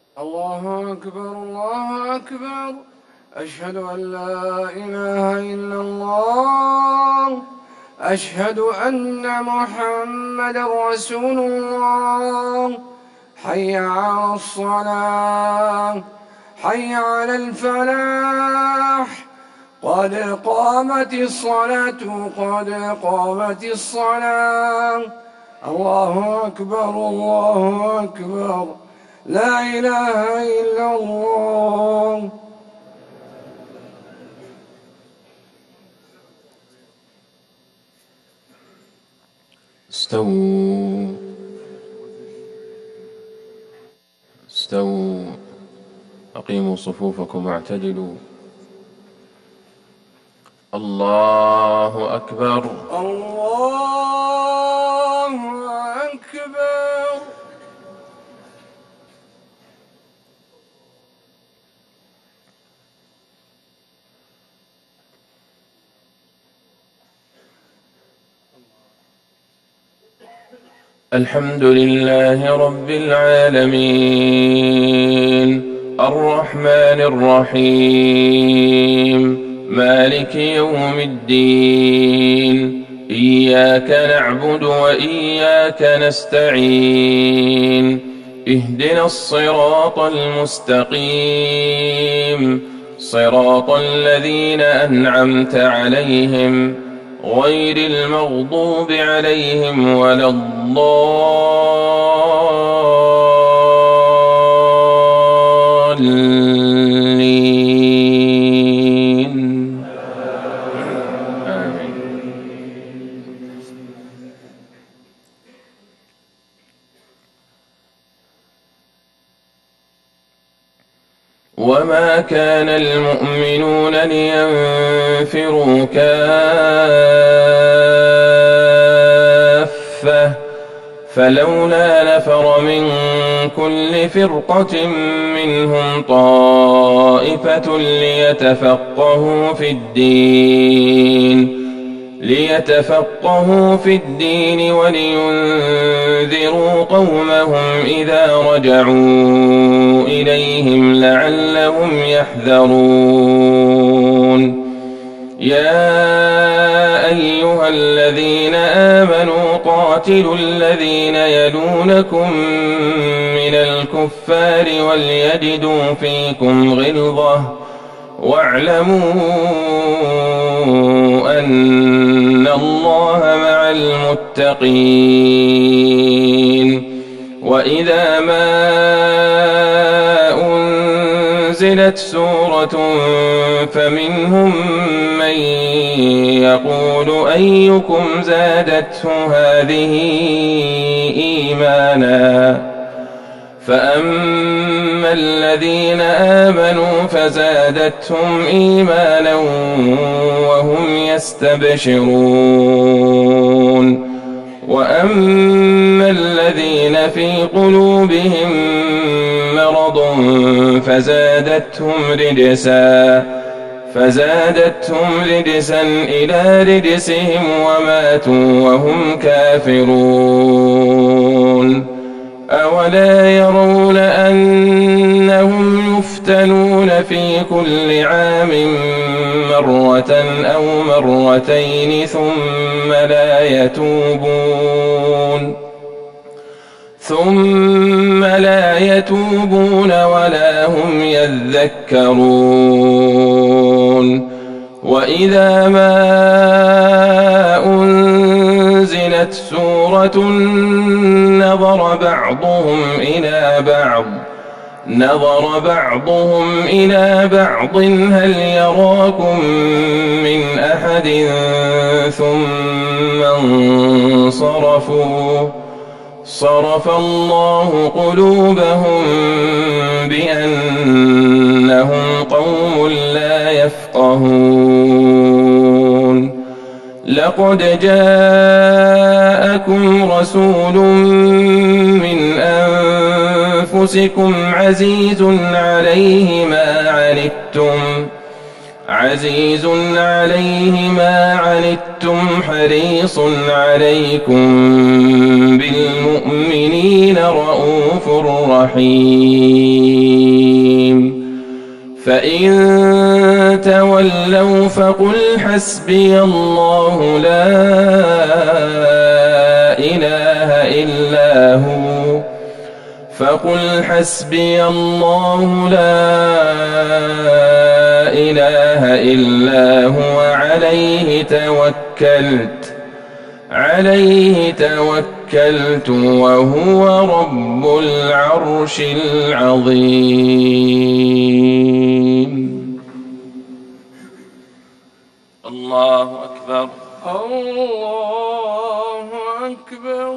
الله أكبر الله أكبر. أشهد أن لا إله إلا الله. أشهد أن محمدًا رسول الله. حي على الصلاة، حي على الفلاح. قد قامت الصلاة، قد قامت الصلاة. الله أكبر الله أكبر. لا إله إلا الله. استووا استووا، أقيموا صفوفكم واعتدلوا. الله أكبر الله أكبر. الحمد لله رب العالمين، الرحمن الرحيم، مالك يوم الدين. إياك نعبد وإياك نستعين. اهدنا الصراط المستقيم، صراط الذين أنعمت عليهم غير المغضوب عليهم ولا الضالين. آمين. وما كان المؤمنون لينفروا كافة، فلولا نفر من كل فرقة منهم طائفة ليتفقهوا في الدين ولينذروا قومهم إذا رجعوا إليهم لعلهم يحذرون. يا أيها الذين آمنوا قاتلوا الذين يلونكم من الكفار وليجدوا فيكم غلظة، واعلموا أن الله مع المتقين. وإذا ما أنزلت سورة فمنهم من يقول أيكم زادته هذه إيمانا، فأما الذين آمنوا فزادتهم إيمانا وهم يستبشرون. وأما الذين في قلوبهم مرض فزادتهم رجسا إلى رجسهم وماتوا وهم كافرون. أولا يرون أنهم يفتنون في كل عام مرة أو مرتين ثم لا يتوبون ولا هم يذكرون. وإذا ما أنزلت سورة نظر بعضهم إلى بعض هل يراكم من أحد ثم انصرفوا. صرف الله قلوبهم بأنهم قوم لا يفقهون. لقد جاءكم رسول من أنفسكم عزيز عليه ما عزيز عليه ما عنتم حريص عليكم بالمؤمنين رءوف رحيم فإن تولوا فقل حسبي الله لا إله إلا هو فقل حسبي الله لا إله إلا هو عليه توكلت وهو رب العرش العظيم. الله أكبر. الله أكبر.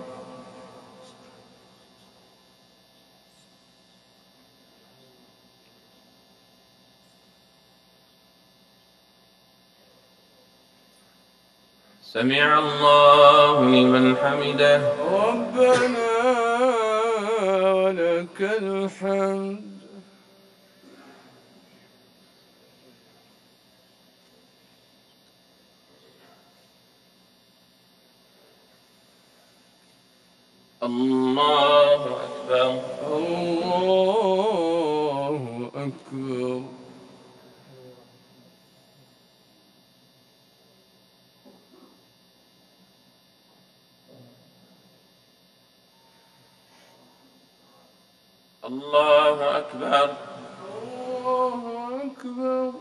سمع الله لمن حمده. ربنا ولك الحمد. الله أكبر. الله أكبر. الله أكبر. الله أكبر.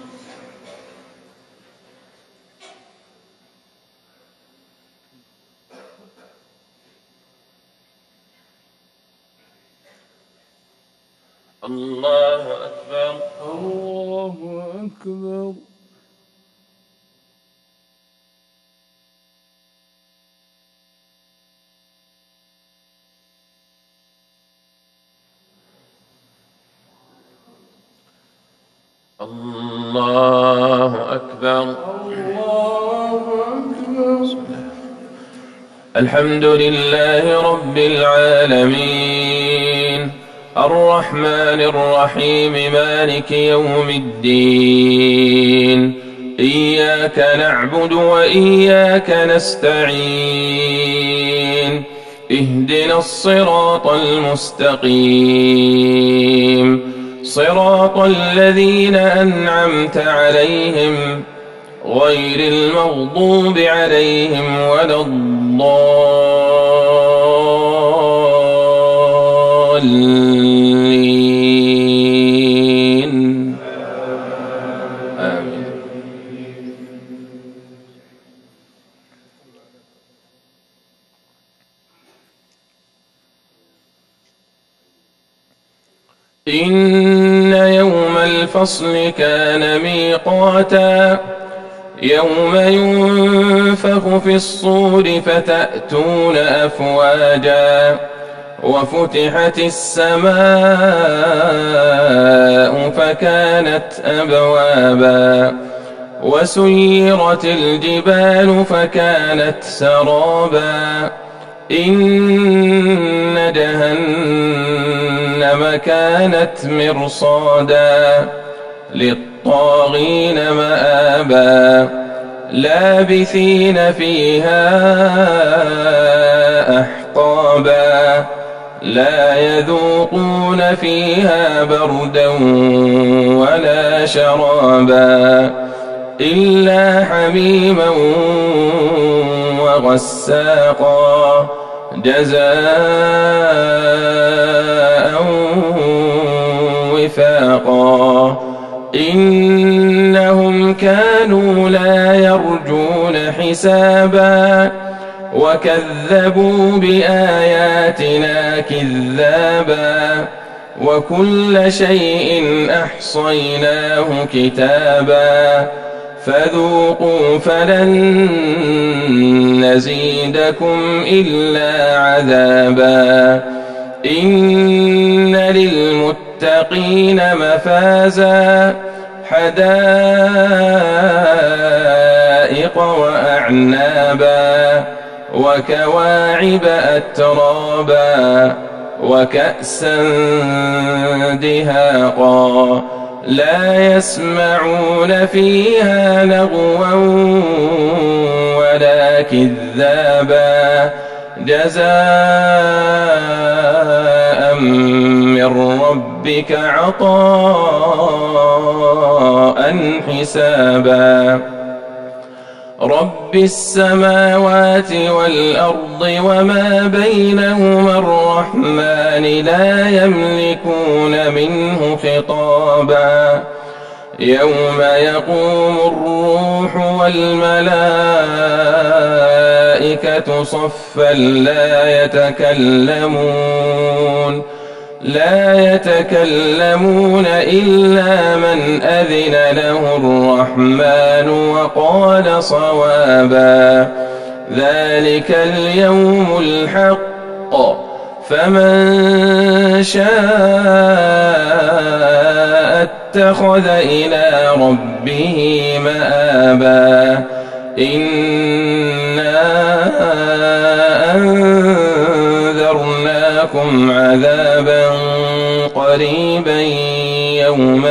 الله أكبر. الله أكبر. الله أكبر. الله أكبر. الحمد لله رب العالمين الرحمن الرحيم مالك يوم الدين إياك نعبد وإياك نستعين اهدنا الصراط المستقيم صراط الذين أنعمت عليهم غير المغضوب عليهم ولا الضالين آمين. إن يوم الفصل كان ميقاتا يوم ينفخ في الصور فتأتون أفواجا وفتحت السماء فكانت أبوابا وسيرت الجبال فكانت سرابا إن جهنم كانت مرصادا للطاغين مآبا لابثين فيها أحقابا لا يذوقون فيها بردا ولا شرابا إلا حميما وغساقا جزاء وفاقا إنهم كانوا لا يرجون حسابا وكذبوا بآياتنا كذابا وكل شيء أحصيناه كتابا فذوقوا فلن نزيدكم إلا عذابا إن للمتقين مفازا حدائق وأعنابا وكواعب أترابا وكأسا دهاقا لا يسمعون فيها لغوا ولا كذابا جزاء من ربك عطاء حسابا رب السماوات والأرض وما بينهما الرحمن لا يملكون منه خطابا يوم يقوم الروح والملائكة صفا لا يتكلمون إلا من أذن له الرحمن وقال صوابا ذلك اليوم الحق فمن شاء اتخذ إلى ربه مآبا إنا أنذرناكم عذابا قريبا يوم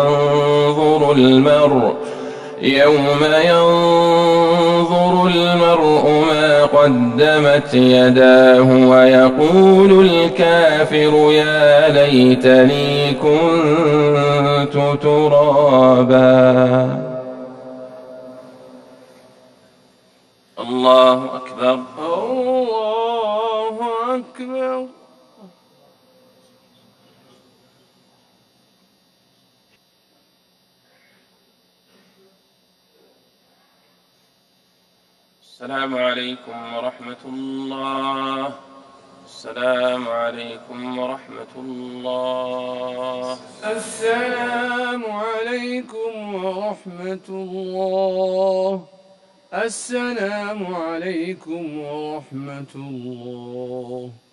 ينظر المرء ما قدمت يداه ويقول الكافر يا ليتني كنت ترابا. الله أكبر. الله أكبر. السلام عليكم ورحمة الله. السلام عليكم ورحمة الله. السلام عليكم ورحمة الله. السلام عليكم ورحمة الله.